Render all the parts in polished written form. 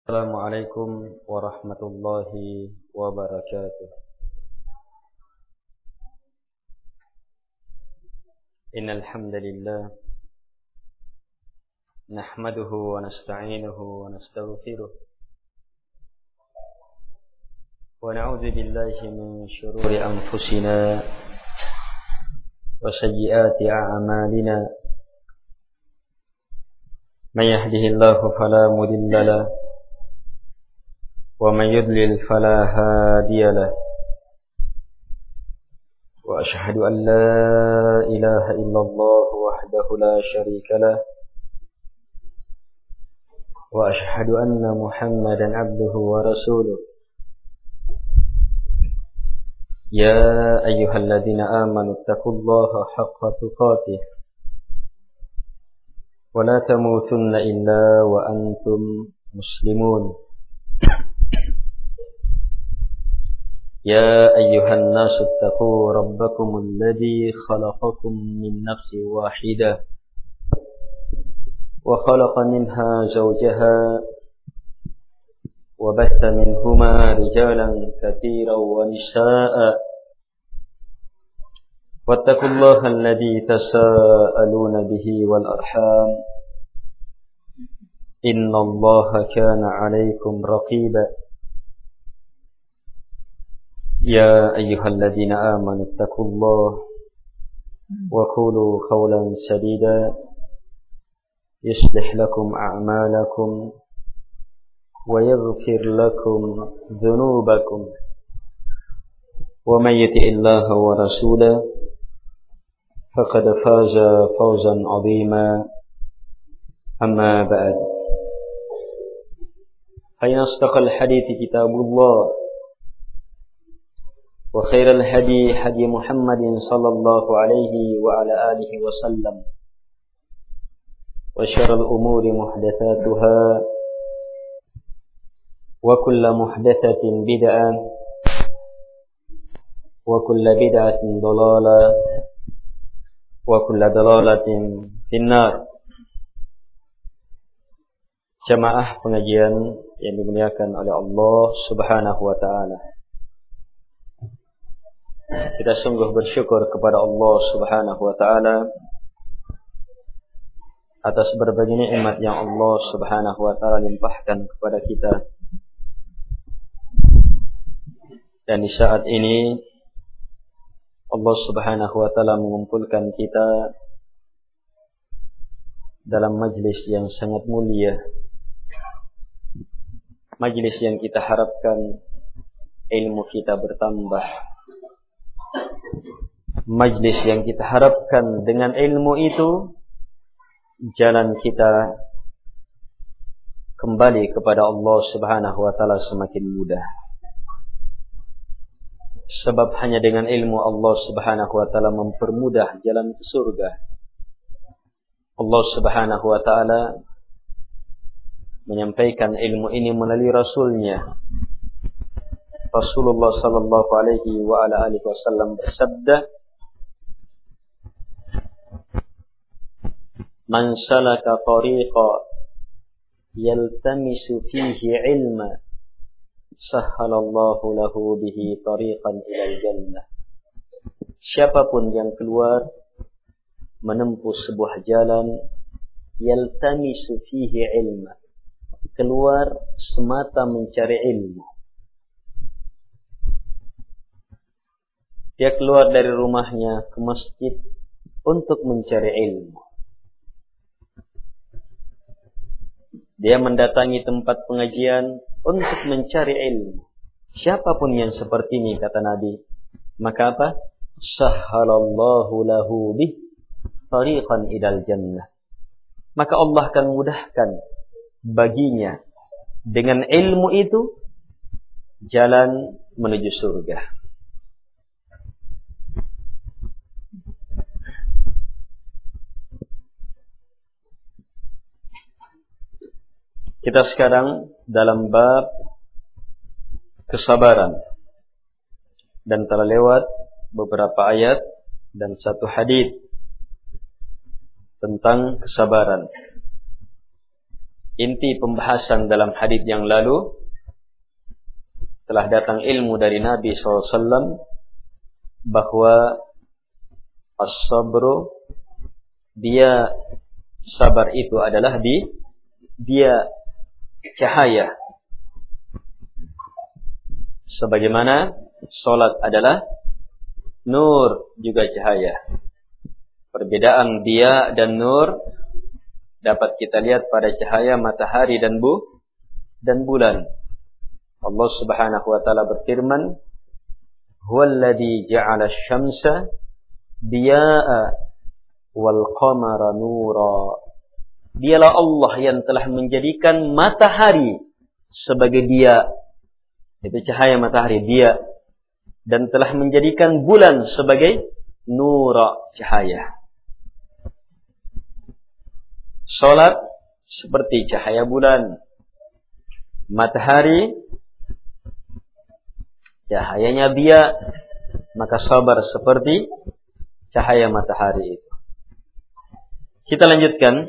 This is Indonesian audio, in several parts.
Assalamualaikum warahmatullahi wabarakatuh. Innal hamdalillah nahmaduhu wa nasta'inuhu wa nastaghfiruh wa na'udzu billahi min shururi anfusina wa sayyiati a'malina. Man yahdihillahu fala mudilla lahu ومن يضلل فلا هادي له وأشهد أن لا إله إلا الله وحده لا شريك له وأشهد أن محمدا عبده ورسوله. يا أيها الذين آمنوا اتقوا الله حق تقاته ولا تموتن إلا وأنتم مسلمون. يا أيها الناس اتقوا ربكم الذي خلقكم من نفس واحدة وخلق منها زوجها وبث منهما رجالا كثيرا ونساء واتقوا الله الذي تساءلون به والأرحام إن الله كان عليكم رقيبا. يا أيها الذين آمنوا اتقوا الله وقولوا قولا سديدا يصلح لكم أعمالكم ويغفر لكم ذنوبكم ومن يطع الله ورسوله فقد فاز فوزا عظيما. أما بعد فإن أصدق الحديث كتاب الله وخير الهدي هدي محمد صلى الله عليه وعلى آله وسلم وشر الأمور محدثاتها وكل محدثة بدعة وكل بدعة ضلالة وكل ضلالة في النار. Jamaah pengajian yang dimuliakan oleh Allah Subhanahu wa taala. Kita sungguh bersyukur kepada Allah Subhanahu wa taala atas berbagai nikmat yang Allah Subhanahu wa taala limpahkan kepada kita. Dan di saat ini Allah Subhanahu wa taala mengumpulkan kita dalam majlis yang sangat mulia. Majlis yang kita harapkan ilmu kita bertambah. Majlis yang kita harapkan dengan ilmu itu jalan kita kembali kepada Allah Subhanahu wa taala semakin mudah. Sebab hanya dengan ilmu Allah Subhanahu wa taala mempermudah jalan ke surga. Allah Subhanahu wa taala menyampaikan ilmu ini melalui Rasulnya. Rasulullah sallallahu alaihi wa ala alihi wasallam bersabda, "Man salaka tariqa yaltamisu fihi ilma, sahhalallahu lahu bihi tariqan ilal jannah." Siapapun yang keluar menempuh sebuah jalan, yaltamisu fihi ilma, keluar semata mencari ilmu. Dia keluar dari rumahnya ke masjid untuk mencari ilmu. Dia mendatangi tempat pengajian untuk mencari ilmu. Siapapun yang seperti ini, kata Nabi, maka apa? Sahhalallahu lahu bih tariqan ilal jannah. Maka Allah akan mudahkan baginya dengan ilmu itu jalan menuju surga. Kita sekarang dalam bab kesabaran dan telah lewat beberapa ayat dan satu hadis tentang kesabaran. inti pembahasan dalam hadis yang lalu, telah datang ilmu dari Nabi SAW bahwa as-sabru, dia sabar itu adalah dia cahaya. Sebagaimana salat adalah nur, juga cahaya. Perbedaan dia dan nur dapat kita lihat pada cahaya matahari dan bulan. Allah Subhanahu wa taala berfirman, "Huwallazi ja'ala asy-syamsa diya'a wal qamara nura." Dialah Allah yang telah menjadikan matahari sebagai dia, itu cahaya matahari, dia, dan telah menjadikan bulan sebagai nura, cahaya. Salat seperti cahaya bulan, matahari cahayanya dia, maka sabar seperti cahaya matahari itu. Kita lanjutkan.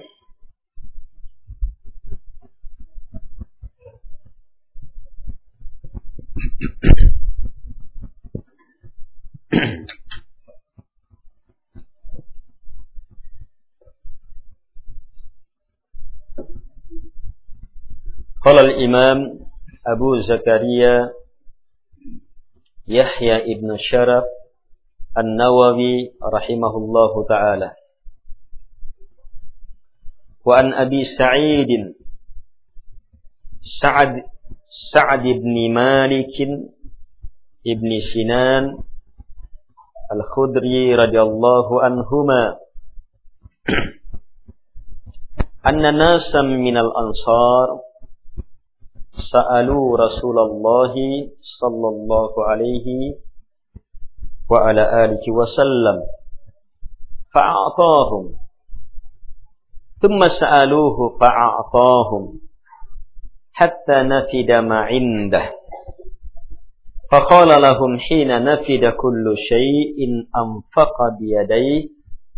Qala al-Imam Abu Zakaria Yahya ibn Sharaf An-Nawawi rahimahullahu ta'ala, wa an Abi Sa'id Sa'ad ibn Malik ibn Sinan Al-Khudri radhiyallahu anhuma anna nasan minal ansar sa'alu Rasulullah sallallahu alaihi wa ala alihi wasallam fa'atahum thumma sa'aluhu fa'atahum hatta nafida ma 'indah faqala lahum hina nafida kullu shay'in anfaqa biyadayhi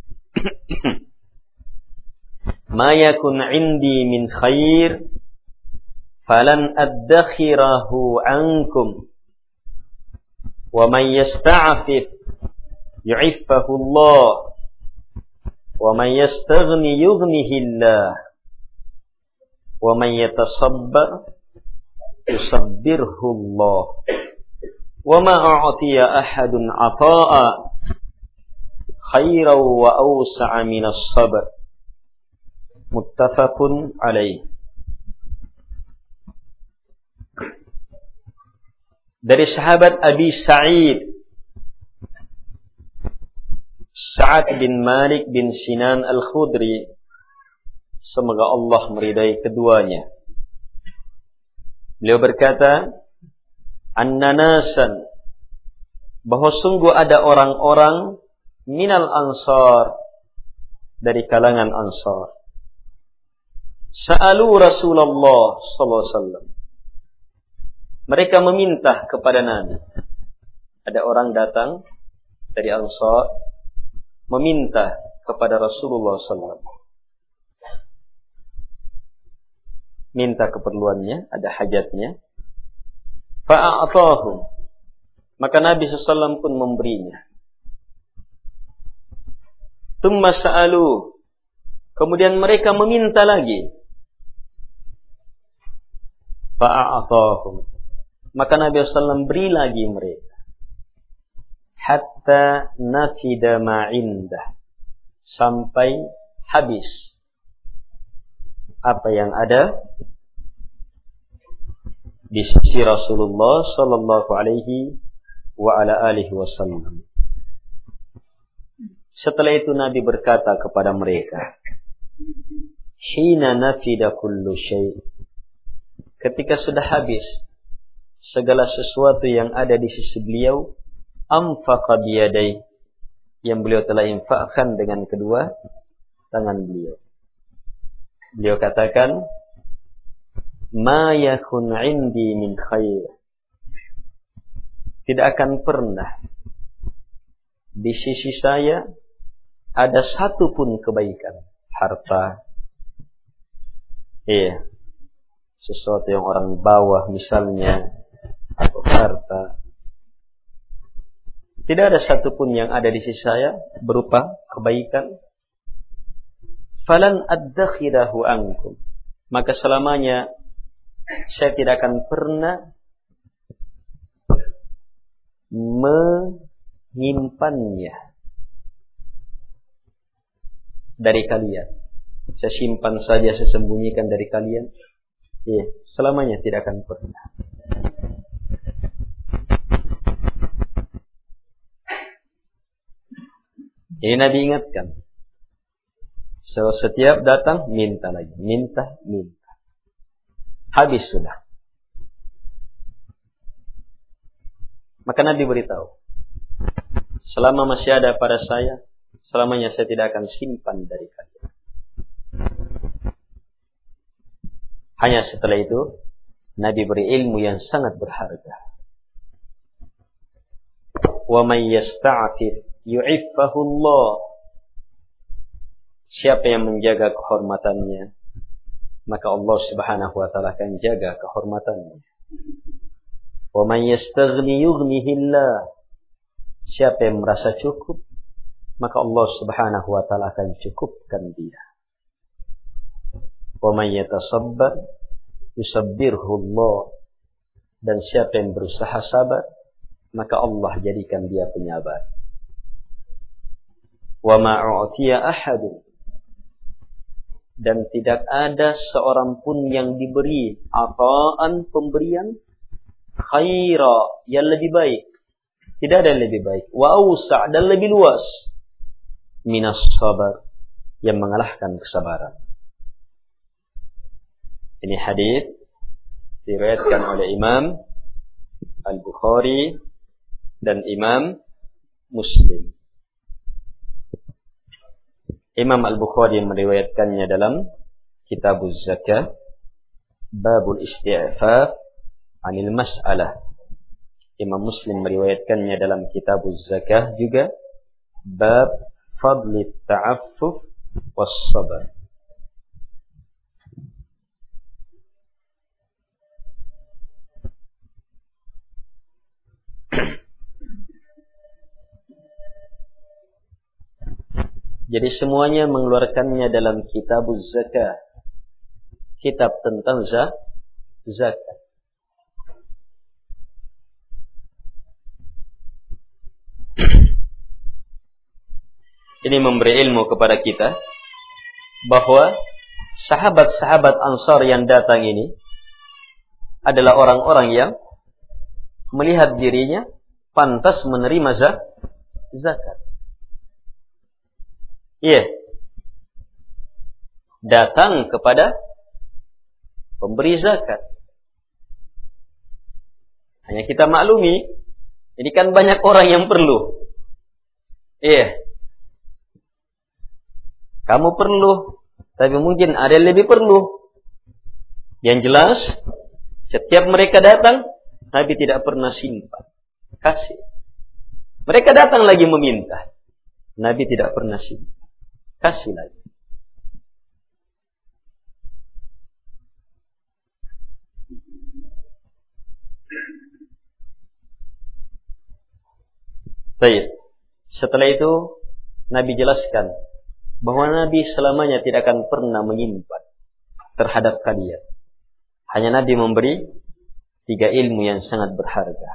ma yakun 'indi min khair falan addakhirahu ankum wa man yasta'fif yu'iffahu Allah wa man yastaghni yughnihi Allah wa man yatasabbar yusabbirhu Allah wa ma a'tiya ahadun 'ata'a khairan wa awsa'a min as-sabr. Muttafaqun alaih. Dari sahabat Abi Sa'id Sa'ad bin Malik bin Sinan Al-Khudri, semoga Allah meridai keduanya, beliau berkata, anna nasan, bahwa sungguh ada orang-orang minal ansar, dari kalangan ansar, sa'alu Rasulullah sallallahu alaihi wasallam, mereka meminta kepada Nabi. Ada orang datang dari Ansar meminta kepada Rasulullah SAW. Minta keperluannya, ada hajatnya. Fa'a'atahum. Maka Nabi SAW pun memberinya. Tsumma sa'alu. Kemudian mereka meminta lagi. Fa'a'atahum. Maka Nabi SAW beri lagi mereka. Hatta nafida ma'indah. Sampai habis apa yang ada di sisi Rasulullah sallallahu alaihi wa ala alihi wasallam. Setelah itu Nabi berkata kepada mereka, hina nafida kullu syai'. Ketika sudah habis segala sesuatu yang ada di sisi beliau, anfaqa biyadai, yang beliau telah infakkan dengan kedua tangan beliau. Beliau katakan, ma yakun 'indi min khair. Tidak akan pernah di sisi saya ada satu pun kebaikan, harta, sesuatu yang orang bawah misalnya, atau harta. Tidak ada satupun yang ada di sisi saya berupa kebaikan. Falan addakhirahu ankum. Maka selamanya saya tidak akan pernah menyimpannya dari kalian. Saya simpan saja, saya sembunyikan dari kalian. Selamanya tidak akan pernah. Ini Nabi ingatkan. So, setiap datang minta lagi, minta. Habis sudah. Maka Nabi beritahu, selama masih ada pada saya, selamanya saya tidak akan simpan dari kalian. Hanya setelah itu Nabi beri ilmu yang sangat berharga. Wa may yasta'fif yu'iffahu Allah. Siapa yang menjaga kehormatannya, maka Allah Subhanahu wa taala akan jaga kehormatannya. Wa may yastaghni yughnihi Allah. Siapa yang merasa cukup, maka Allah Subhanahu wa taala akan cukupkan dia. Wa may yatasabbar yusabbirhu Allah. Dan siapa yang berusaha sabar, maka Allah jadikan dia penyabar. Wa ma u'tiya ahadun. Dan tidak ada seorang pun yang diberi ata'an, pemberian khaira, yang lebih baik. Tidak ada yang lebih baik. Wa awsa', dan lebih luas. Minas sabar, yang mengalahkan kesabaran. Ini hadis diriwayatkan oleh Imam Al-Bukhari dan Imam Muslim. Imam Al-Bukhari meriwayatkannya dalam Kitabuz Zakah, Babul Isti'faf Anil Mas'alah. Imam Muslim meriwayatkannya dalam Kitabuz Zakah juga, Bab Fadlit Ta'affuf Was Sabar. Jadi semuanya mengeluarkannya dalam Kitabuz Zakah, kitab tentang zakat. Ini memberi ilmu kepada kita bahwa sahabat-sahabat Ansar yang datang ini adalah orang-orang yang melihat dirinya pantas menerima zakat. Datang kepada pemberi zakat. Hanya kita maklumi, ini kan banyak orang yang perlu. Kamu perlu, tapi mungkin ada yang lebih perlu. Yang jelas, setiap mereka datang, Nabi tidak pernah simpan, kasih. Mereka datang lagi meminta, Nabi tidak pernah simpan, kasih lagi. Baik. Setelah itu Nabi jelaskan bahwa Nabi selamanya tidak akan pernah menyimpan terhadap kalian. Hanya Nabi memberi 3 ilmu yang sangat berharga.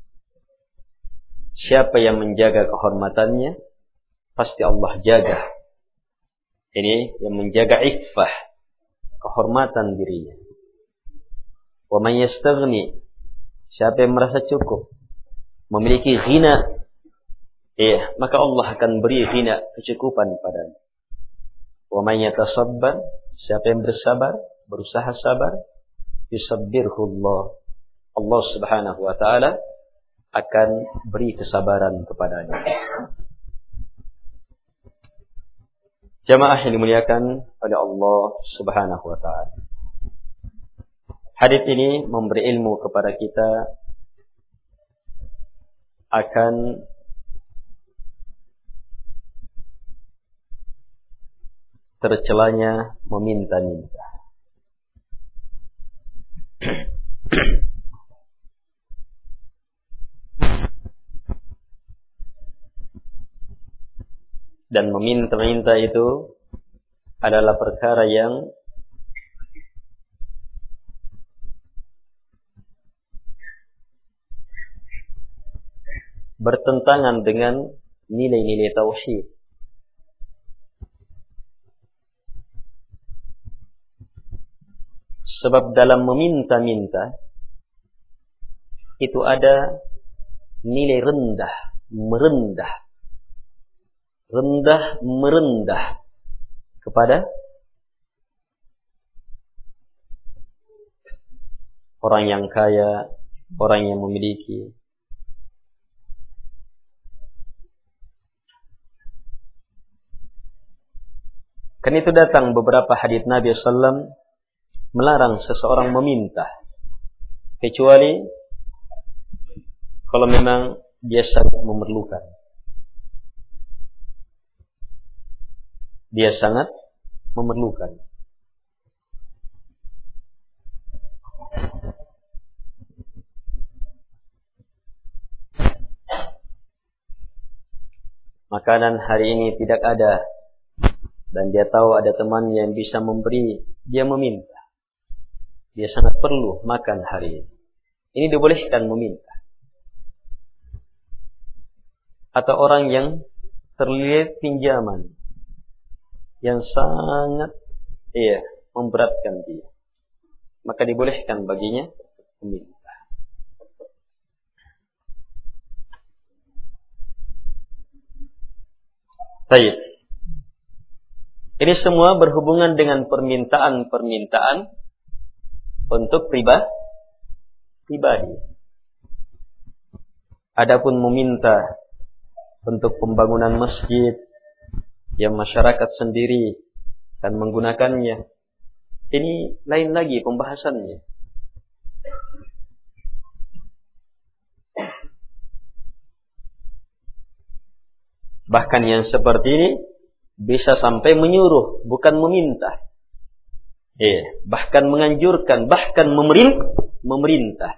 Siapa yang menjaga kehormatannya, pasti Allah jaga. Ini yang menjaga iffah, kehormatan dirinya. Wa man yastaghni, siapa yang merasa cukup, memiliki ghina, maka Allah akan beri ghina, kecukupan padanya. Wa man yatasabbar, siapa yang bersabar, berusaha sabar, yusabbirhu Allah. Allah Subhanahu wa taala akan beri kesabaran kepadanya. Jamaah yang dimuliakan oleh Allah Subhanahu wa taala. Hadis ini memberi ilmu kepada kita akan tercelanya meminta-minta. Dan meminta-minta itu adalah perkara yang bertentangan dengan nilai-nilai tauhid. Sebab dalam meminta-minta itu ada nilai rendah, merendah, merendah kepada orang yang kaya, orang yang memiliki. Kan itu datang beberapa hadits Nabi SAW melarang seseorang meminta, kecuali kalau memang dia sangat memerlukan. Dia sangat memerlukan. Makanan hari ini tidak ada, dan dia tahu ada teman yang bisa memberi, dia meminta. Dia sangat perlu makan hari ini. Ini dibolehkan meminta. Atau orang yang terlilit pinjaman yang sangat memberatkan dia, maka dibolehkan baginya meminta. Baik. Ini semua berhubungan dengan permintaan-permintaan untuk pribadi. Adapun meminta untuk pembangunan masjid yang masyarakat sendiri dan menggunakannya, ini lain lagi pembahasannya. Bahkan yang seperti ini bisa sampai menyuruh, bukan meminta. Bahkan menganjurkan, bahkan memerintah.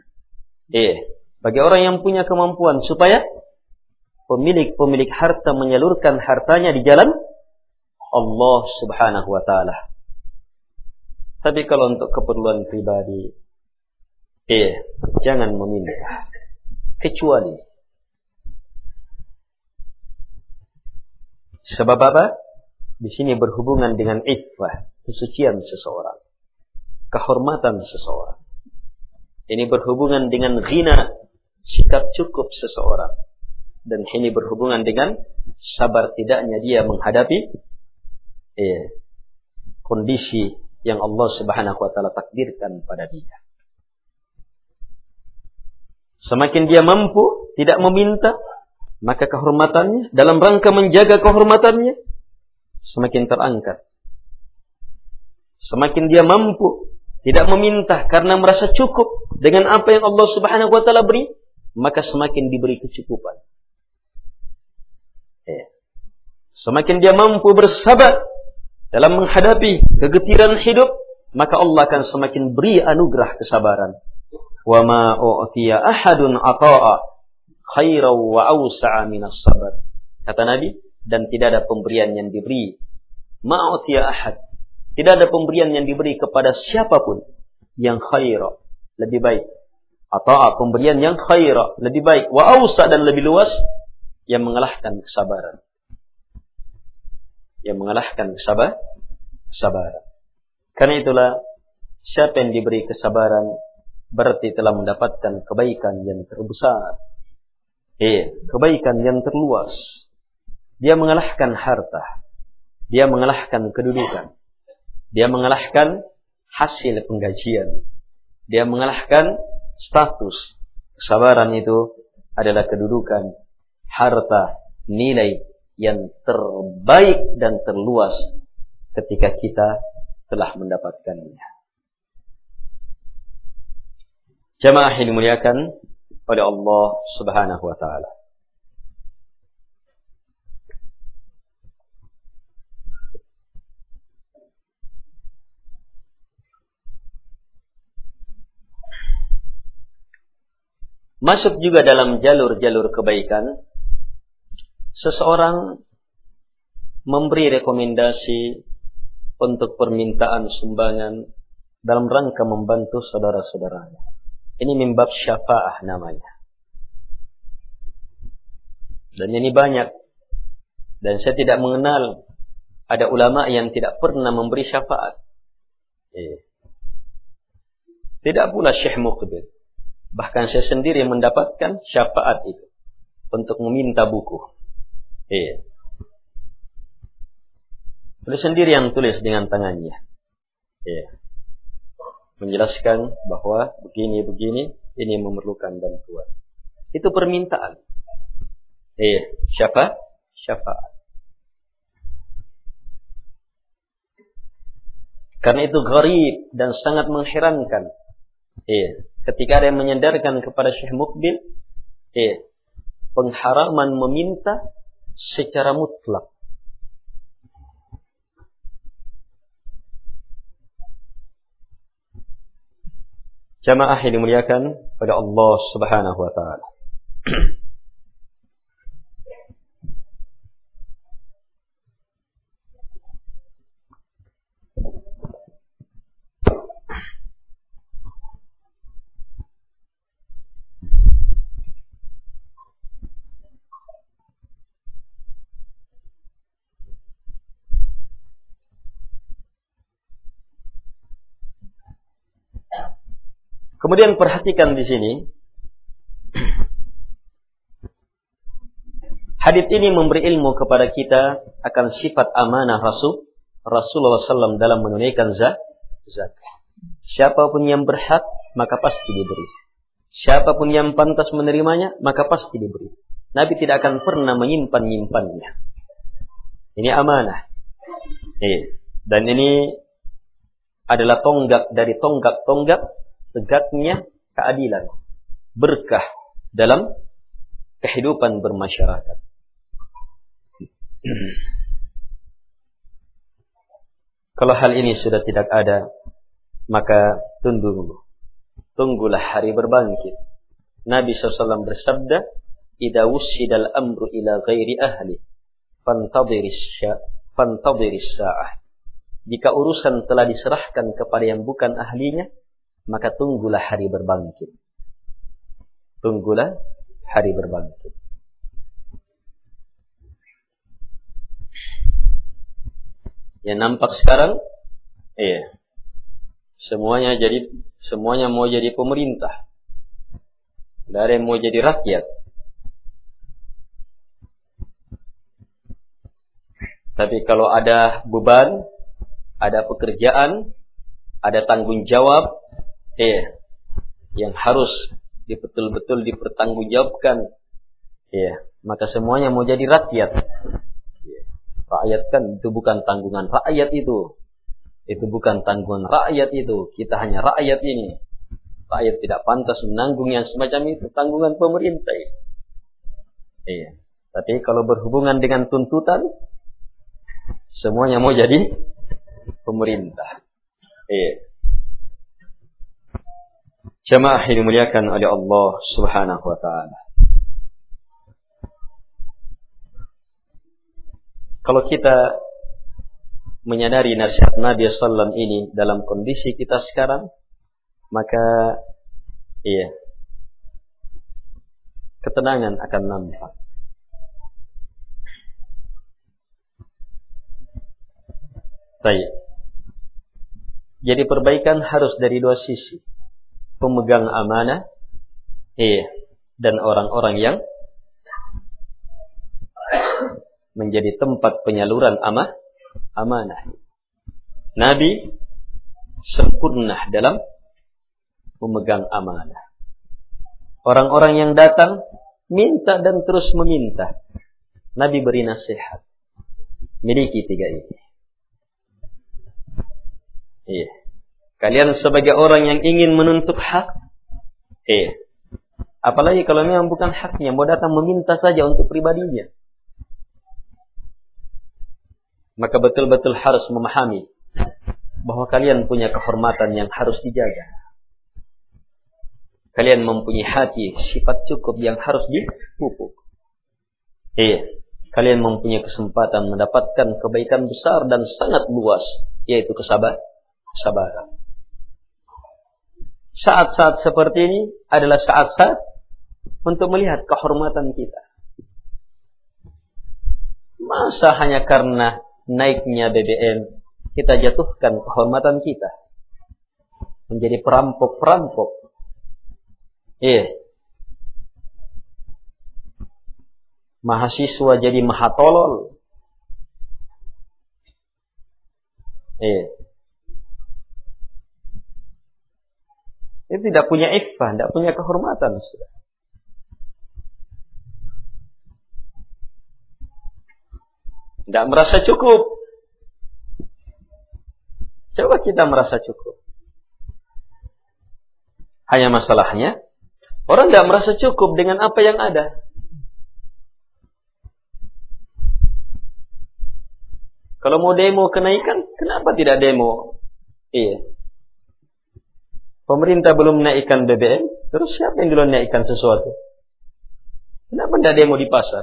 Bagi orang yang punya kemampuan supaya pemilik harta menyalurkan hartanya di jalan Allah Subhanahu wa taala. Tapi kalau untuk keperluan pribadi, jangan meminta. Kecuali sebab apa? Di sini berhubungan dengan iffah, kesucian seseorang, kehormatan seseorang. Ini berhubungan dengan ghina, sikap cukup seseorang. Dan ini berhubungan dengan sabar tidaknya dia menghadapi kondisi yang Allah Subhanahu wa taala takdirkan pada dia. Semakin dia mampu tidak meminta, maka kehormatannya dalam rangka menjaga kehormatannya semakin terangkat. Semakin dia mampu tidak meminta karena merasa cukup dengan apa yang Allah Subhanahu wa taala beri, maka semakin diberi kecukupan. Semakin dia mampu bersabar dalam menghadapi kegetiran hidup, maka Allah akan semakin beri anugerah kesabaran. Wa ma u'tiya ahadun ata'a khairan wa awsa'a minas sabar. Kata Nabi, dan tidak ada pemberian yang diberi ma u'tiya ahad. Tidak ada pemberian yang diberi kepada siapapun yang khaira, lebih baik. Ata'a, pemberian yang khaira, lebih baik, wa awsa' dan lebih luas, yang mengalahkan kesabaran. Yang mengalahkan kesabaran. Karena itulah siapa yang diberi kesabaran berarti telah mendapatkan kebaikan yang terbesar. Kebaikan yang terluas. Dia mengalahkan harta. Dia mengalahkan kedudukan. Dia mengalahkan hasil penggajian. Dia mengalahkan status. Kesabaran itu adalah kedudukan, harta, nilai yang terbaik dan terluas ketika kita telah mendapatkannya. Jamaah yang dimuliakan oleh Allah Subhanahu wa taala. Masuk juga dalam jalur-jalur kebaikan, seseorang memberi rekomendasi untuk permintaan sumbangan dalam rangka membantu saudara-saudaranya. Ini min bab syafaah namanya. Dan ini banyak. Dan saya tidak mengenal ada ulama yang tidak pernah memberi syafaat. Tidak pula Syekh Muqbil. Bahkan saya sendiri mendapatkan syafaat itu untuk meminta buku. Beliau sendiri yang tulis dengan tangannya. Menjelaskan bahwa begini-begini ini memerlukan bantuan. Itu permintaan. Syafaat. Karena itu gharib dan sangat mengherankan. Ketika ada yang menyandarkan kepada Syekh Muqbil, pengharaman meminta secara mutlak. Jamaah yang dimuliakan pada Allah Subhanahu wa taala. Kemudian perhatikan di sini, hadits ini memberi ilmu kepada kita akan sifat amanah Rasulullah SAW dalam menunaikan zakat. Siapapun yang berhak maka pasti diberi. Siapapun yang pantas menerimanya maka pasti diberi. Nabi tidak akan pernah menyimpan-nyimpannya. Ini amanah. Dan ini adalah tonggak dari tonggak-tonggak tegaknya keadilan, berkah dalam kehidupan bermasyarakat. Kalau hal ini sudah tidak ada, maka tunggulah hari berbangkit. Nabi SAW bersabda, "Idza wussidal amru ila ghairi ahli, fantadhiris sa'ah." Jika urusan telah diserahkan kepada yang bukan ahlinya, maka tunggulah hari berbangkit. Tunggulah hari berbangkit. Yang nampak sekarang, semuanya mau jadi pemerintah. Tidak ada yang mau jadi rakyat. Tapi kalau ada beban, ada pekerjaan, ada tanggung jawab, yang harus betul-betul dipertanggungjawabkan, maka semuanya mau jadi rakyat. Rakyat kan itu bukan tanggungan rakyat itu bukan tanggungan rakyat itu. Kita hanya rakyat ini. Rakyat tidak pantas menanggung yang semacam itu, tanggungan pemerintah. Tapi kalau berhubungan dengan tuntutan, semuanya mau jadi pemerintah. Jamaah yang dimuliakan oleh Allah Subhanahu wa taala. Kalau kita menyadari nasihat Nabi sallallahu ini dalam kondisi kita sekarang, maka ketenangan akan nampak. Baik. Jadi perbaikan harus dari dua sisi. Pemegang amanah, dan orang-orang yang menjadi tempat penyaluran amanah. Nabi sempurna dalam memegang amanah. Orang-orang yang datang minta dan terus meminta, Nabi beri nasihat. Miliki tiga ini. Kalian sebagai orang yang ingin menuntut hak, apalagi kalau memang bukan haknya, mau datang meminta saja untuk pribadinya, maka betul-betul harus memahami bahwa kalian punya kehormatan yang harus dijaga. Kalian mempunyai hati, sifat cukup yang harus dipupuk. Iya. Kalian mempunyai kesempatan mendapatkan kebaikan besar dan sangat luas, yaitu kesabaran. Saat-saat seperti ini adalah saat-saat untuk melihat kehormatan kita. Masa hanya karena naiknya BBM kita jatuhkan kehormatan kita menjadi perampok-perampok? Iya. Mahasiswa jadi mahatolol. Itu tidak punya iffah, tidak punya kehormatan sudah. Tidak merasa cukup. Coba kita merasa cukup. Hanya masalahnya, orang tidak merasa cukup dengan apa yang ada. Kalau mau demo kenaikan, kenapa tidak demo? Iya. Pemerintah belum menaikkan BBM, terus siapa yang duluan naikkan sesuatu? Kenapa tidak demo di pasar?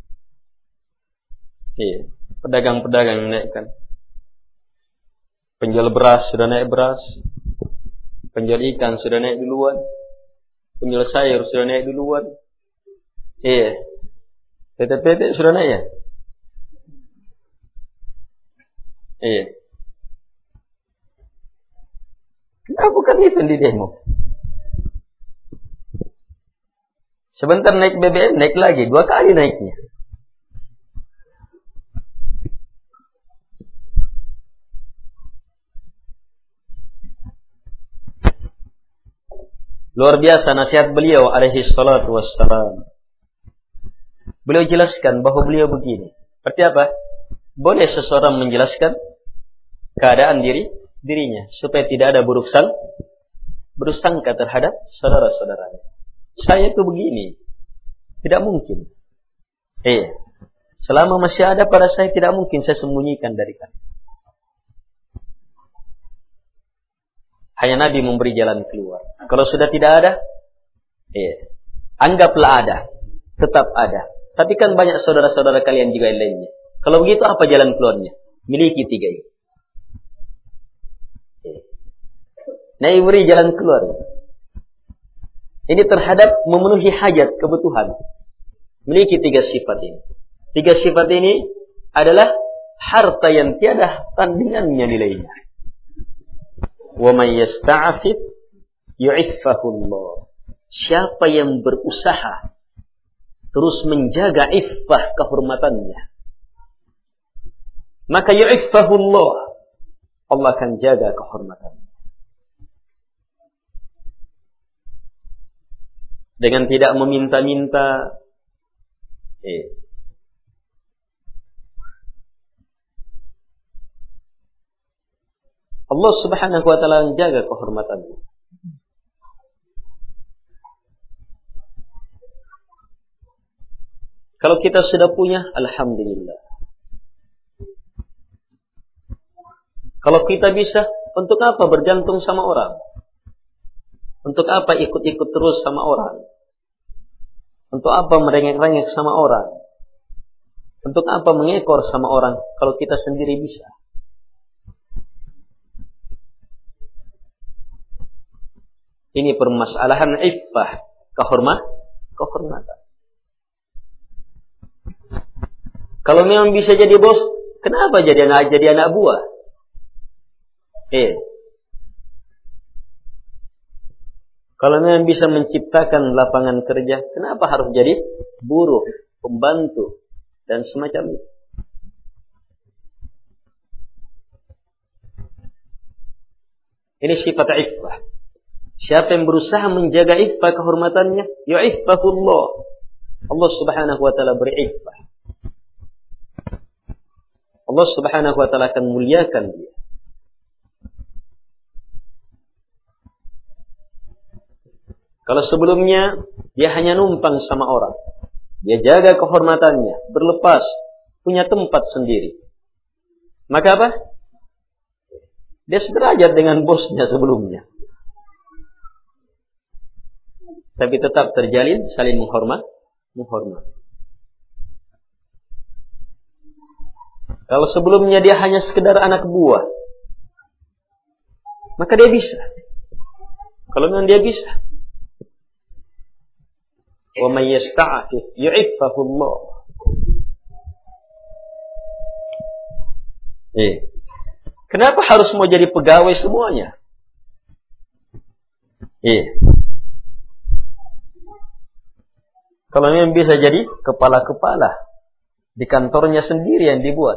Iya. Pedagang-pedagang yang menaikkan. Penjual beras sudah naik beras. Penjual ikan sudah naik duluan. Penjual sayur sudah naik duluan. Iya. PT sudah naik ya? Iya. Kenapa bukan itu di demo? Sebentar naik BBM, naik lagi. 2 kali naiknya. Luar biasa nasihat beliau alaihi salatu wassalam. Beliau jelaskan bahwa beliau begini. Seperti apa? Boleh seseorang menjelaskan keadaan dirinya supaya tidak ada buruk sangka terhadap saudara-saudaranya. Saya itu begini. Tidak mungkin. Selama masih ada pada saya, tidak mungkin saya sembunyikan dari kalian. Hanya Nabi memberi jalan keluar. Kalau sudah tidak ada, anggaplah ada. Tetap ada. Tapi kan banyak saudara-saudara kalian juga yang lainnya. Kalau begitu apa jalan keluarnya? Miliki 3 ini. Nabi beri jalan keluar. Ini terhadap memenuhi hajat, kebutuhan. Miliki 3 sifat ini. 3 sifat ini adalah harta yang tiada tandingannya nilainya. Wa may yasta'fif yu'iffahu Allah. Siapa yang berusaha terus menjaga iffah kehormatannya, maka yu'iffahu Allah. Allah akan jaga kehormatannya. Dengan tidak meminta-minta. Allah subhanahu wa ta'ala menjaga kehormatannya. Kalau kita sudah punya, alhamdulillah. Kalau kita bisa, untuk apa bergantung sama orang? Untuk apa ikut-ikut terus sama orang? Untuk apa merengek-rengek sama orang? Untuk apa mengekor sama orang kalau kita sendiri bisa? Ini permasalahan iffah, kehormatan. Kalau memang bisa jadi bos, kenapa jadi anak buah? Kalau memang bisa menciptakan lapangan kerja, kenapa harus jadi buruh, pembantu, dan semacam itu? Ini sifat iffah. Siapa yang berusaha menjaga iffah kehormatannya, yu'iffahu Allah. Allah subhanahu wa ta'ala beri iffah. Allah subhanahu wa ta'ala akan muliakan dia. Kalau sebelumnya dia hanya numpang sama orang, dia jaga kehormatannya, berlepas, punya tempat sendiri, maka apa? Dia sederajat dengan bosnya sebelumnya. tapi tetap terjalin saling menghormat. Kalau sebelumnya dia hanya sekedar anak buah, maka dia bisa. Kalau memang dia bisa. Wa may yasta'fif yu'iffahu Allah. Kenapa harus mau jadi pegawai semuanya? Kalau memang bisa jadi kepala-kepala di kantornya sendiri yang dibuat.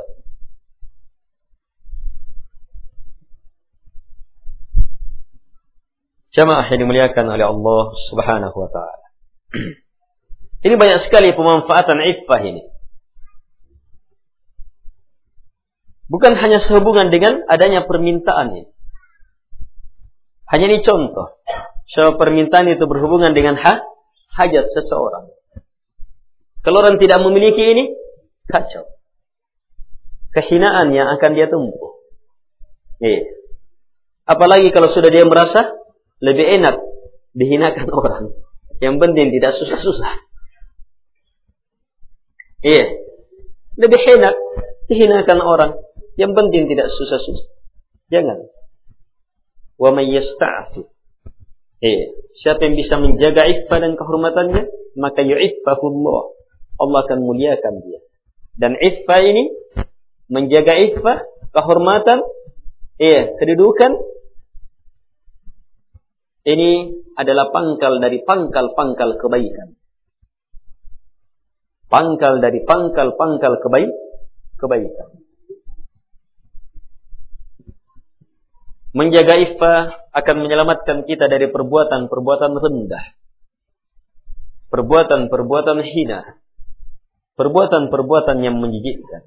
Jamaah yang dimuliakan oleh Allah Subhanahu wa taala. Ini banyak sekali pemanfaatan iffah ini. Bukan hanya sehubungan dengan adanya permintaan ini. Hanya ini contoh. Sebab permintaan itu berhubungan dengan hajat seseorang. Kalau orang tidak memiliki ini, kacau. Kehinaan yang akan dia tempuh. Apalagi kalau sudah dia merasa lebih enak dihinakan orang. Yang penting tidak susah-susah. Lebih enak dihinakan orang. Yang penting tidak susah-susah. Jangan. Wa may yasta'fif. Siapa yang bisa menjaga iffah dan kehormatannya, maka yu'iffahu Allah. Allah akan muliakan dia. Dan iffah ini, menjaga iffah, kehormatan, kedudukan, ini adalah pangkal dari pangkal-pangkal kebaikan. Pangkal dari pangkal-pangkal kebaikan. Menjaga iffah akan menyelamatkan kita dari perbuatan-perbuatan rendah. Perbuatan-perbuatan hina. Perbuatan-perbuatan yang menjijikkan.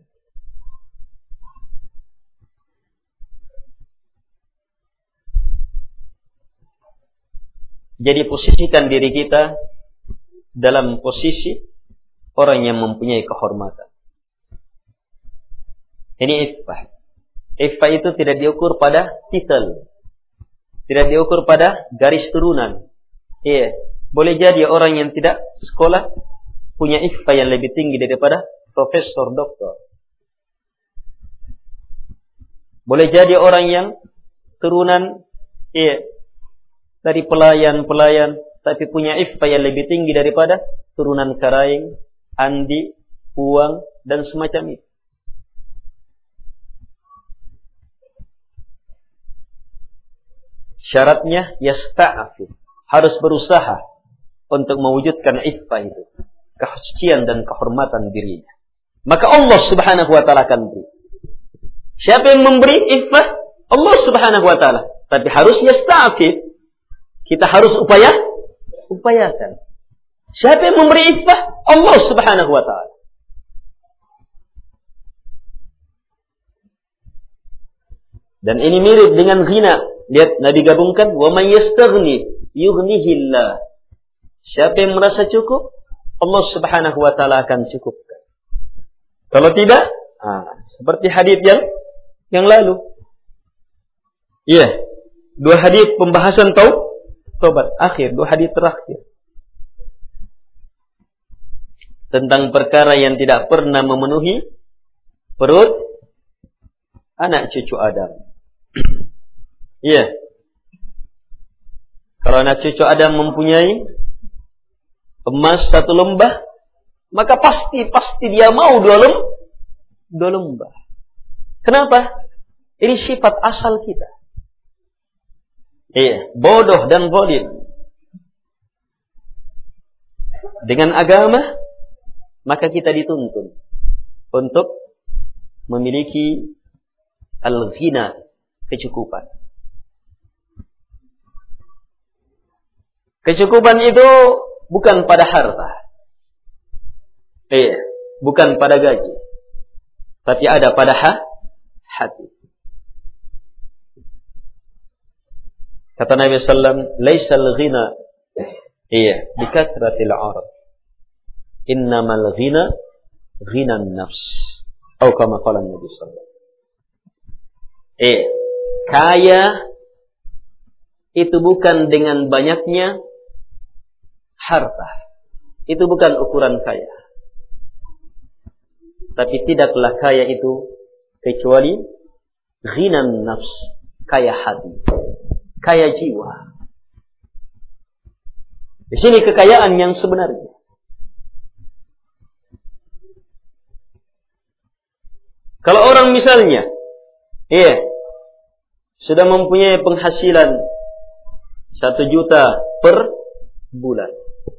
Jadi posisikan diri kita dalam posisi orang yang mempunyai kehormatan. Ini iffah. Iffah itu tidak diukur pada titel. Tidak diukur pada garis turunan. Boleh jadi orang yang tidak sekolah punya iffah yang lebih tinggi daripada profesor, doktor. Boleh jadi orang yang turunan dari pelayan-pelayan, tapi punya iffah yang lebih tinggi daripada turunan Karaing, Andi, Puang, dan semacam itu. Syaratnya yasta'afif, harus berusaha untuk mewujudkan iffah itu, kesucian dan kehormatan dirinya. Maka Allah Subhanahu wa taala akan beri. Siapa yang memberi iffah? Allah Subhanahu wa taala. Tapi harus yasta'afif. Kita harus upayakan. Siapa yang memberi iffah? Allah Subhanahu wa taala. Dan ini mirip dengan ghina. Lihat, Nabi gabungkan, wa may yastaghni yughnihillah. Siapa yang merasa cukup, Allah Subhanahu wa taala akan cukupkan. Kalau tidak, seperti hadis yang lalu. Dua hadis pembahasan taubat akhir, dua hadis terakhir. Tentang perkara yang tidak pernah memenuhi perut anak cucu Adam. Kalau anak cucu Adam mempunyai emas 1 lembah, maka pasti dia mau 2 lembah. Kenapa? Ini sifat asal kita. Bodoh dan zalim. Dengan agama, maka kita dituntun untuk memiliki al-ghina, kecukupan. Kecukupan itu bukan pada harta. Bukan pada gaji. Tapi ada pada hati. Kata Nabi sallallahu alaihi wasallam, "Laisal ghina bikathratil 'arad. Innamal ghina ghinan nafs." Atau kama qala Nabi sallallahu alaihi wasallam. Kaya itu bukan dengan banyaknya harta. Itu bukan ukuran kaya. Tapi tidaklah kaya itu kecuali ghinan nafs, kaya hati, kaya jiwa. Di sini kekayaan yang sebenarnya. Kalau orang misalnya, sudah mempunyai penghasilan 1 juta per bulan.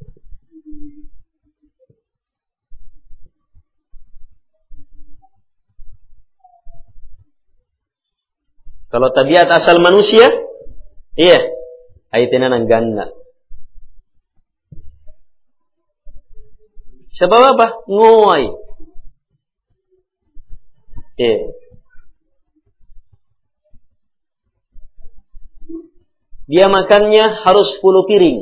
Kalau tabiat asal manusia, ayatnya nang ganda. Sebab apa? Ngoy. Dia makannya harus 10 piring.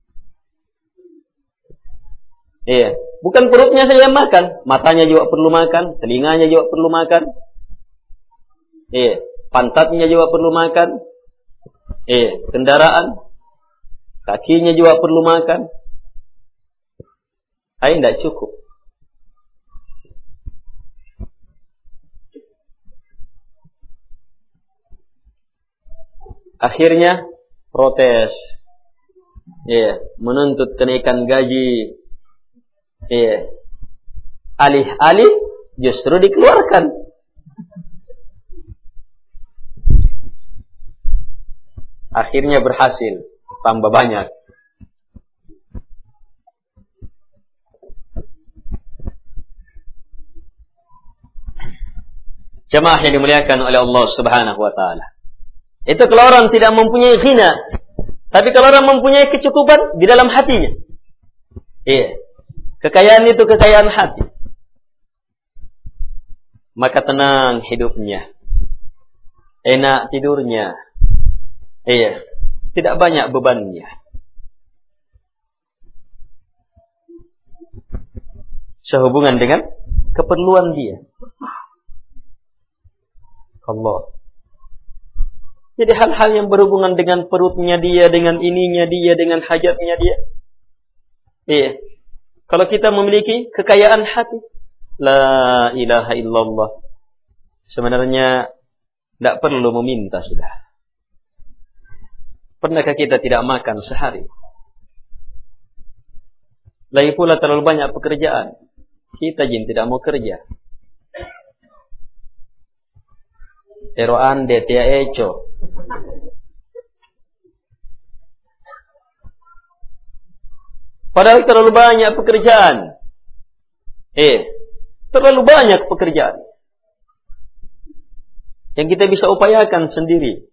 Bukan perutnya saja makan, matanya juga perlu makan, telinganya juga perlu makan. Pantatnya juga perlu makan. Kendaraan, kakinya juga perlu makan. Tidak cukup. Akhirnya protes, menuntut kenaikan gaji, alih-alih justru dikeluarkan. Akhirnya berhasil, tambah banyak. Jemaah yang dimuliakan oleh Allah Subhanahu wa taala. Itu kalau orang tidak mempunyai ghina. Tapi kalau orang mempunyai kecukupan di dalam hatinya. Kekayaan itu kekayaan hati. Maka tenang hidupnya. Enak tidurnya. Tidak banyak bebannya. Sehubungan dengan keperluan dia. Allah. Jadi hal-hal yang berhubungan dengan perutnya dia, dengan ininya dia, dengan hajatnya dia. Kalau kita memiliki kekayaan hati, la ilaha illallah, sebenarnya tidak perlu meminta sudah. Pernahkah kita tidak makan sehari? Lagi pula terlalu banyak pekerjaan. Kita jin tidak mau kerja. Teroan de tia eco. Padahal terlalu banyak pekerjaan. Terlalu banyak pekerjaan yang kita bisa upayakan sendiri.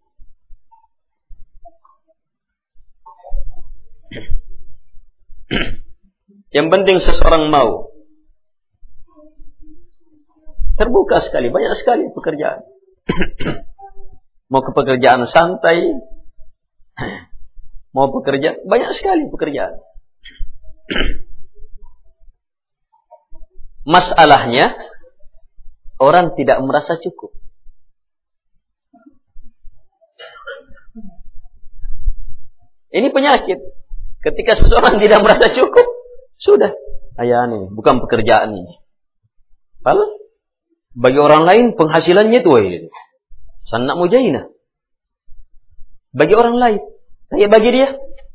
Yang penting seseorang mau. Terbuka sekali, banyak sekali pekerjaan. Mau ke pekerjaan santai, mau pekerjaan, banyak sekali pekerjaan. Masalahnya, orang tidak merasa cukup. Ini penyakit. Ketika seseorang tidak merasa cukup, sudah. Ini bukan pekerjaan ini. Lalu, bagi orang lain penghasilannya itu sannak mujainah. Bagi orang lain, tapi bagi dia,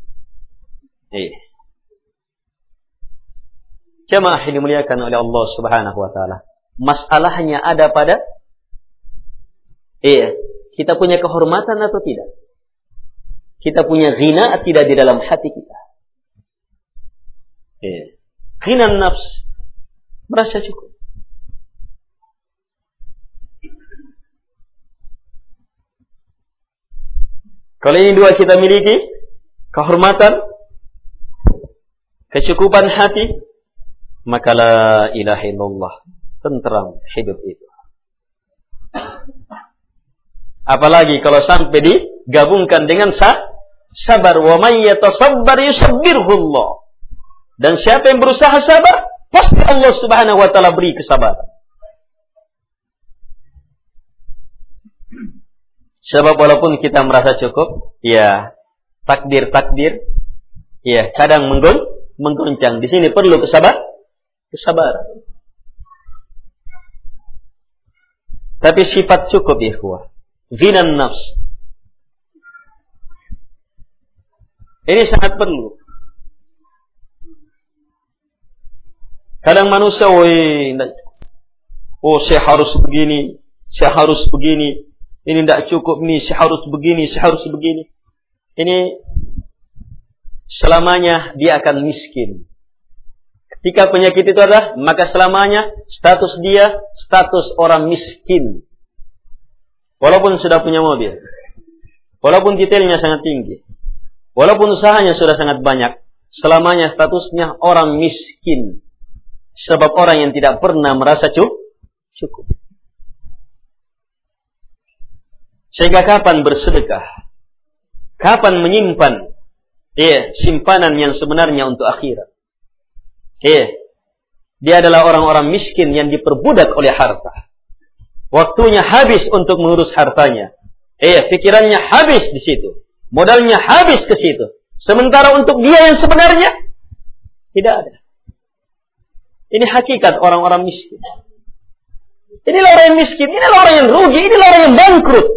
jemaah yang dimuliakan oleh Allah Subhanahu wa taala. Masalahnya ada pada kita punya kehormatan atau tidak? Kita punya ghina tidak di dalam hati kita? Ghina nafs, merasa cukup. Kalau ini dua kita miliki, kehormatan, kecukupan hati, maka la ilaha illallah, tentram hidup itu. Apalagi kalau sampai digabungkan dengan sabar, wa man yatasabbar yusabbirhullah. Dan siapa yang berusaha sabar, pasti Allah Subhanahu wa taala beri kesabaran. Sebab walaupun kita merasa cukup, takdir, kadang menggoncang. Di sini perlu kesabaran. Tapi sifat cukup ikhwah. Ghinan nafs. Ini sangat perlu. Kadang manusia, saya harus begini, saya harus begini. Ini tidak cukup nih, saya harus begini, saya harus begini. Ini selamanya dia akan miskin. Ketika penyakit itu ada, maka selamanya status dia status orang miskin. Walaupun sudah punya mobil, walaupun detailnya sangat tinggi, walaupun usahanya sudah sangat banyak, selamanya statusnya orang miskin. Sebab orang yang tidak pernah merasa cukup. Sehingga kapan bersedekah? Kapan menyimpan simpanan yang sebenarnya untuk akhirat? Dia adalah orang-orang miskin yang diperbudak oleh harta. Waktunya habis untuk mengurus hartanya. Pikirannya habis di situ. Modalnya habis ke situ. Sementara untuk dia yang sebenarnya tidak ada. Ini hakikat orang-orang miskin. Inilah orang yang miskin, inilah orang yang rugi, inilah orang yang bangkrut.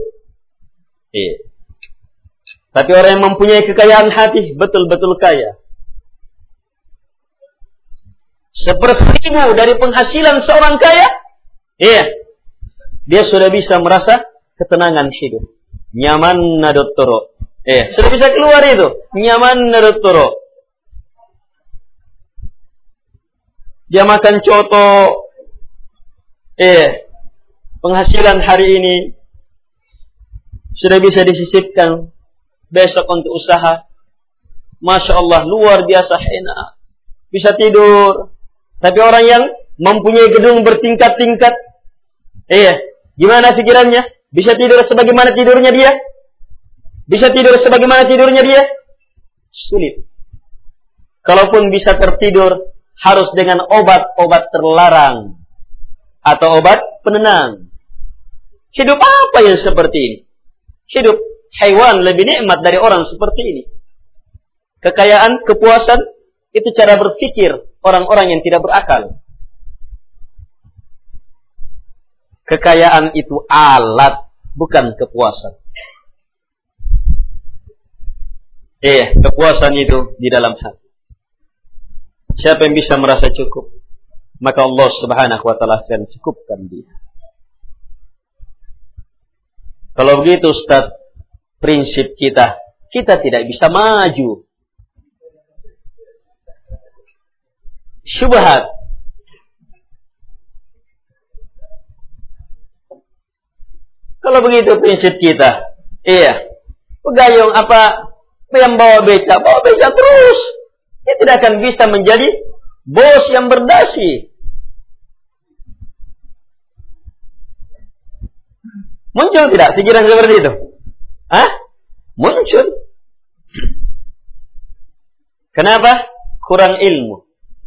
Tapi orang yang mempunyai kekayaan hati betul-betul kaya. 1/1000 dari penghasilan seorang kaya, dia sudah bisa merasa ketenangan hidup. Nyaman na dottoro. Sudah bisa keluar itu. Nyaman na dottoro. Dia makan coto. Penghasilan hari ini sudah bisa disisipkan besok untuk usaha. Masya Allah, luar biasa enak. Bisa tidur. Tapi orang yang mempunyai gedung bertingkat-tingkat, gimana pikirannya? Bisa tidur sebagaimana tidurnya dia? Bisa tidur sebagaimana tidurnya dia? Sulit. Kalaupun bisa tertidur, harus dengan obat-obat terlarang atau obat penenang. Hidup apa yang seperti ini? Hidup hewan lebih nikmat dari orang seperti ini. Kekayaan, kepuasan, itu cara berpikir orang-orang yang tidak berakal. Kekayaan itu alat, bukan kepuasan. Kepuasan itu di dalam hati. Siapa yang bisa merasa cukup, maka Allah Subhanahu wa ta'ala akan cukupkan dia. Kalau begitu Ustaz, prinsip kita tidak bisa maju. Syubhat. Kalau begitu prinsip kita, pegayung apa yang bawa beca terus. Dia tidak akan bisa menjadi bos yang berdasi. Muncul tidak pikiran seperti itu? Muncul. Kenapa? Kurang ilmu.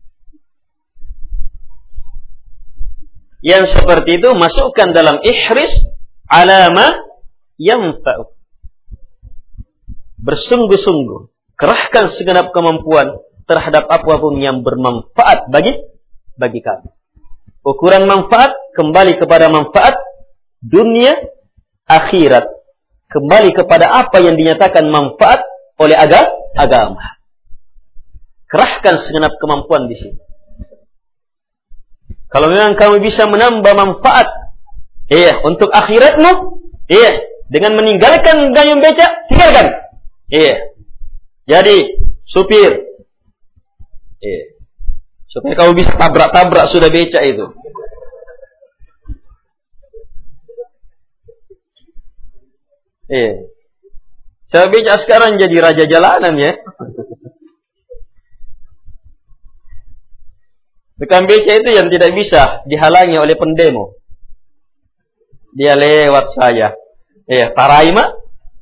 Yang seperti itu masukkan dalam ihris alama yanfa'u. Bersungguh-sungguh, kerahkan segenap kemampuan terhadap apapun yang bermanfaat bagi kamu. Ukuran manfaat kembali kepada manfaat dunia, akhirat. Kembali kepada apa yang dinyatakan manfaat oleh agama. Kerahkan segenap kemampuan di sini. Kalau memang kamu bisa menambah manfaat untuk akhiratmu, dengan meninggalkan gayung beca, tinggalkan. Jadi supir. Supaya kamu bisa tabrak-tabrak sudah beca itu. Saya beca sekarang jadi raja jalanan ya. Tukang beca itu yang tidak bisa dihalangi oleh pendemo. Dia lewat saya. Taraima.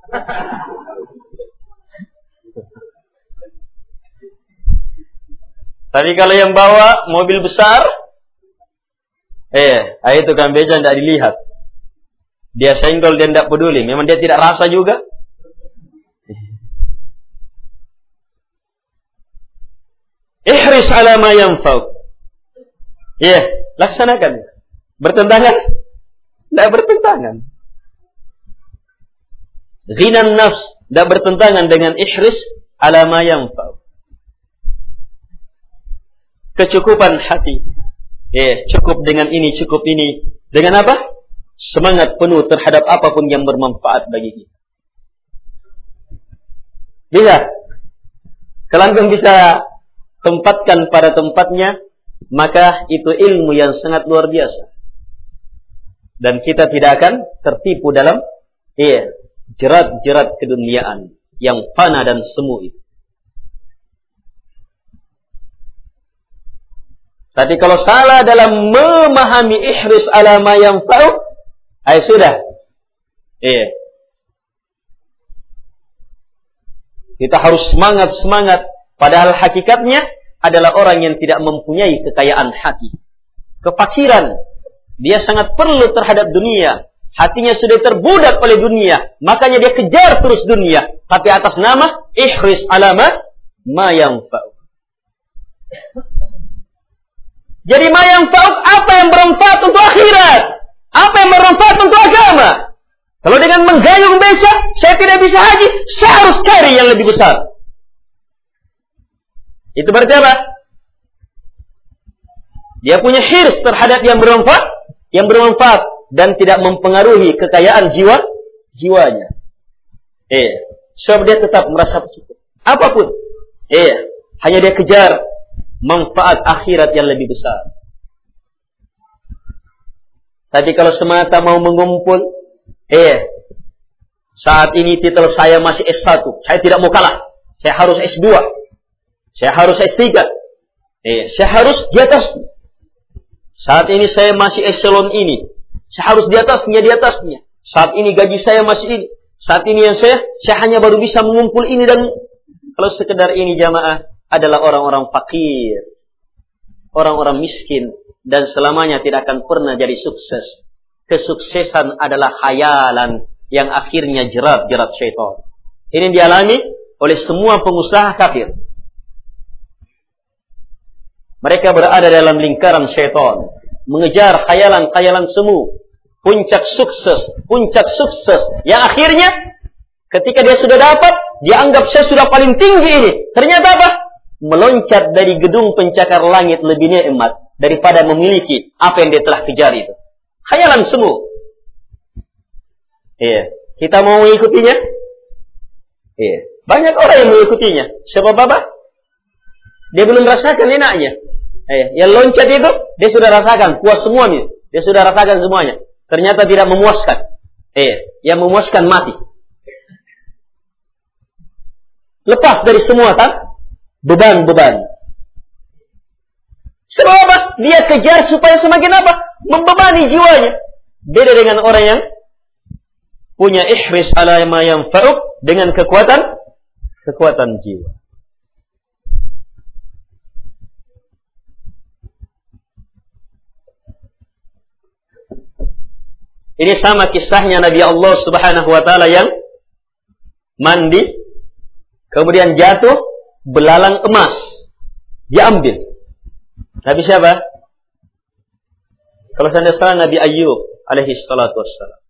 Tapi kalau yang bawa mobil besar, itu kan beca tidak dilihat. Dia senggol, dia tidak peduli. Memang dia tidak rasa juga. ihris ala ma yanfa'uk. Ya, laksanakan. Bertentangan? Tidak bertentangan. Ghinan nafs tidak bertentangan dengan ihris ala ma yanfa'uk. Kecukupan hati. Ya, cukup dengan ini, cukup ini. Dengan apa? Semangat penuh terhadap apapun yang bermanfaat bagi kita. Bisa? Kalau bisa tempatkan pada tempatnya, maka itu ilmu yang sangat luar biasa. Dan kita tidak akan tertipu dalam jerat-jerat keduniaan yang fana dan semu itu. Tapi kalau salah dalam memahami ihris ala ma yanfa'uk, sudah. Kita harus semangat. Padahal hakikatnya adalah orang yang tidak mempunyai kekayaan hati. Kefakiran. Dia sangat perlu terhadap dunia. Hatinya sudah terbudak oleh dunia. Makanya dia kejar terus dunia. Tapi atas nama ihris ala ma yanfa'uk. Jadi ma yanfa'uk, apa yang bermanfaat untuk akhirat? Apa yang bermanfaat untuk agama? Kalau dengan menggayung beca, saya tidak bisa haji, saya harus cari yang lebih besar. Itu berarti apa? Dia punya hirs terhadap yang bermanfaat dan tidak mempengaruhi kekayaan jiwanya. Sebab dia tetap merasa cukup. Apapun. Hanya dia kejar manfaat akhirat yang lebih besar. Tapi kalau semata mau mengumpul, saat ini titel saya masih S1, saya tidak mau kalah. Saya harus S2. Saya harus S3. Saya harus di atas. Saat ini saya masih eselon ini. Saya harus di atasnya. Saat ini gaji saya masih ini. Saat ini yang saya hanya baru bisa mengumpul ini dan kalau sekedar ini jamaah adalah orang-orang fakir. Orang-orang miskin. Dan selamanya tidak akan pernah jadi sukses. Kesuksesan adalah khayalan yang akhirnya jerat-jerat syaitan. Ini dialami oleh semua pengusaha kafir. Mereka berada dalam lingkaran syaitan, mengejar khayalan-khayalan semu, puncak sukses yang akhirnya ketika dia sudah dapat, dia anggap saya sudah paling tinggi ini. Ternyata apa? Meloncat dari gedung pencakar langit lebih nikmat daripada memiliki apa yang dia telah kejar itu. Khayalan semu. Kita mau mengikutinya? Banyak orang yang mengikutinya. Sebab apa? Dia belum rasakan enaknya. Yang loncat itu, dia sudah rasakan puas semuanya. Dia sudah rasakan semuanya. Ternyata tidak memuaskan. Yang memuaskan mati. Lepas dari semua kan? Beban-beban. Sebab apa? Dia kejar supaya semakin apa? Membebani jiwanya. Beda dengan orang yang punya ihris ala ma yanfa'uk dengan kekuatan jiwa. Ini sama kisahnya Nabi Allah Subhanahu wa taala yang mandi kemudian jatuh belalang emas diambil. Nabi siapa? Kalau saya salah Nabi Ayyub alaihi salatu wassalam.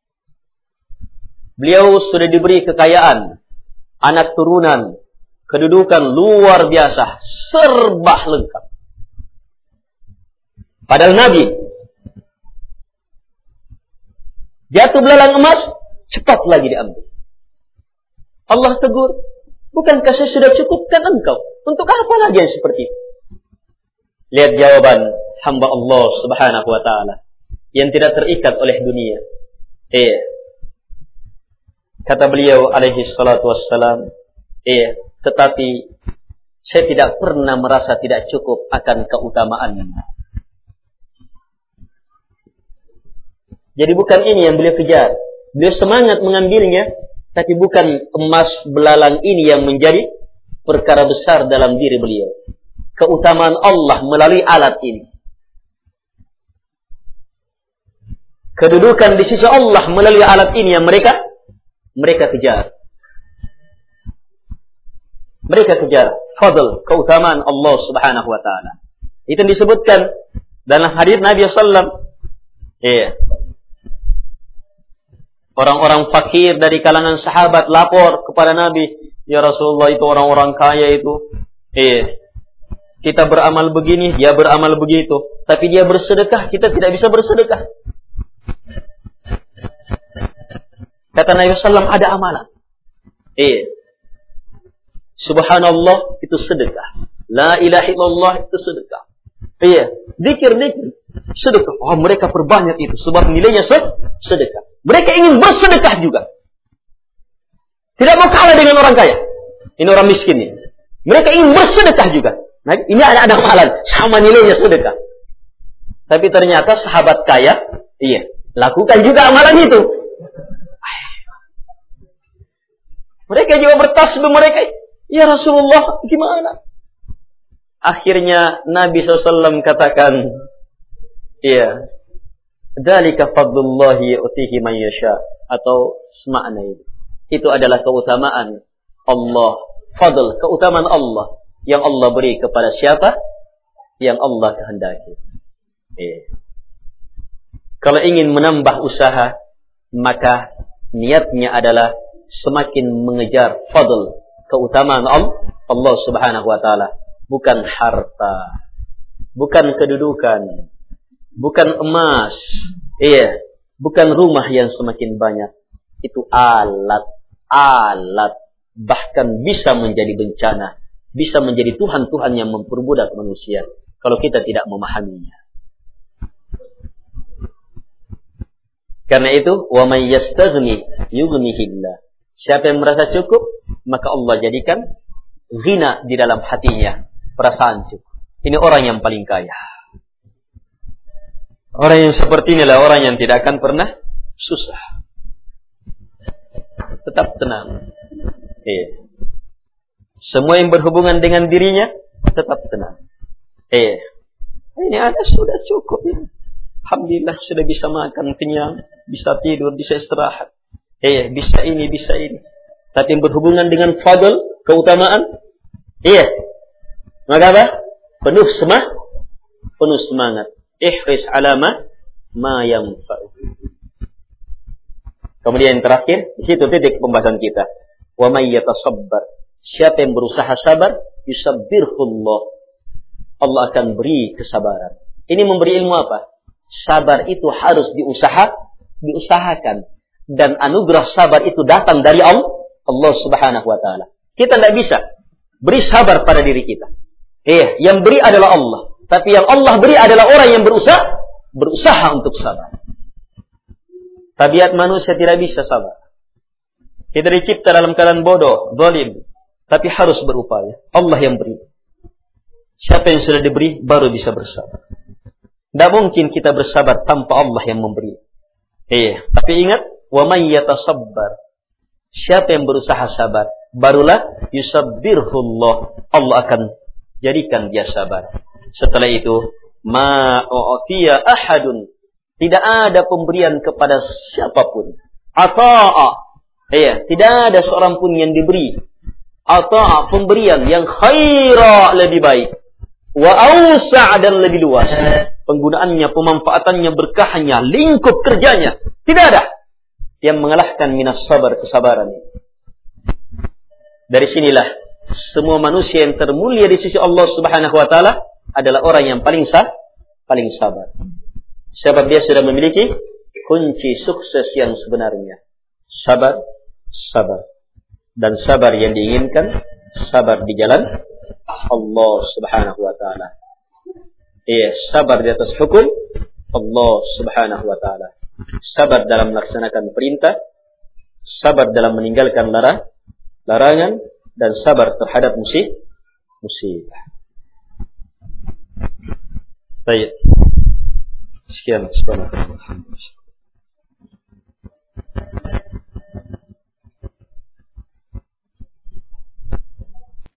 Beliau sudah diberi kekayaan, anak turunan, kedudukan luar biasa, serba lengkap. Padahal Nabi jatuh belalang emas, cepat lagi diambil. Allah tegur, bukankah saya sudah cukupkan engkau? Untuk apa lagi yang seperti itu? Lihat jawaban hamba Allah Subhanahu wa taala yang tidak terikat oleh dunia. Kata beliau alaihi salatu wassalam, tetapi saya tidak pernah merasa tidak cukup akan keutamaannya. Jadi bukan ini yang beliau kejar. Beliau semangat mengambilnya, tapi bukan emas belalang ini yang menjadi perkara besar dalam diri beliau. Keutamaan Allah melalui alat ini. Kedudukan di sisi Allah melalui alat ini yang mereka kejar. Mereka kejar fadl, keutamaan Allah Subhanahu wa taala. Itu disebutkan dalam hadis Nabi sallallahu iya. Orang-orang fakir dari kalangan sahabat lapor kepada Nabi, "Ya Rasulullah, itu orang-orang kaya itu, kita beramal begini, dia beramal begitu, tapi dia bersedekah, kita tidak bisa bersedekah." Kata Nabi sallallahu ada amalan. Subhanallah itu sedekah. La ilaha illallah itu sedekah. Zikir sedekah. Oh, mereka perbanyak itu sebab nilainya sedekah. Mereka ingin bersedekah juga. Tidak mau kalah dengan orang kaya. Ini orang miskin ini. Mereka ingin bersedekah juga. Nah, ini ada amalan sama nilainya sedekah. Tapi ternyata sahabat kaya, lakukan juga amalan itu. Mereka juga bertasbih, mereka, "Ya Rasulullah, gimana?" Akhirnya Nabi SAW katakan, "Dzalika fadlullahi yu'tihi man yasha," atau semakna itu. Itu adalah keutamaan Allah, fadl, keutamaan Allah yang Allah beri kepada siapa? Yang Allah kehendaki. Kalau ingin menambah usaha, maka niatnya adalah semakin mengejar fadl, keutamaan Allah Subhanahu wa taala, bukan harta, bukan kedudukan, bukan emas, bukan rumah yang semakin banyak. Itu alat, bahkan bisa menjadi bencana, bisa menjadi Tuhan-Tuhan yang memperbudak manusia kalau kita tidak memahaminya. Karena itu, wa may yastaghni yughnihillah. Siapa yang merasa cukup, maka Allah jadikan ghina di dalam hatinya, perasaan cukup. Ini orang yang paling kaya. Orang yang seperti inilah orang yang tidak akan pernah susah. Tetap tenang. Semua yang berhubungan dengan dirinya tetap tenang. Ini ada sudah cukup ya. Alhamdulillah sudah bisa makan kenyang, bisa tidur, bisa istirahat. Bisa ini, bisa ini. Tapi yang berhubungan dengan fadl, keutamaan, maka apa? Penuh semangat. Ihris alama ma yanfa'u. Kemudian yang terakhir, di situ titik pembahasan kita. Wa may yatasabbar. Siapa yang berusaha sabar, yusabbirhullah. Allah akan beri kesabaran. Ini memberi ilmu apa? Sabar itu harus diusahakan. Dan anugerah sabar itu datang dari Allah Subhanahu wa taala. Kita tidak bisa beri sabar pada diri kita. Yang beri adalah Allah. Tapi yang Allah beri adalah orang yang berusaha untuk sabar. Tabiat manusia tidak bisa sabar. Kita dicipta dalam keadaan bodoh, zalim, tapi harus berupaya. Allah yang beri. Siapa yang sudah diberi baru bisa bersabar. Tidak mungkin kita bersabar tanpa Allah yang memberi. Tapi ingat, wa may yatasabbar. Siapa yang berusaha sabar, barulah yusabbirhullah. Allah akan jadikan dia sabar. Setelah itu, ma u'tiya ahadun. Tidak ada pemberian kepada siapapun. Ata'a. Tidak ada seorang pun yang diberi. Ata'a, pemberian yang khaira, lebih baik. Wa awsa' dan lebih luas. Penggunaannya, pemanfaatannya, berkahnya, lingkup kerjanya. Tidak ada yang mengalahkan minas sabar, kesabaran. Dari sinilah semua manusia yang termulia di sisi Allah Subhanahu wa taala adalah orang yang paling sabar. Sebab dia sudah memiliki kunci sukses yang sebenarnya. Sabar. Dan sabar yang diinginkan, sabar di jalan Allah Subhanahu wa taala. Sabar di atas hukum Allah Subhanahu wa taala. Sabar dalam melaksanakan perintah, sabar dalam meninggalkan larangan, dan sabar terhadap musibah. Baik. Sekian. Subhanallah.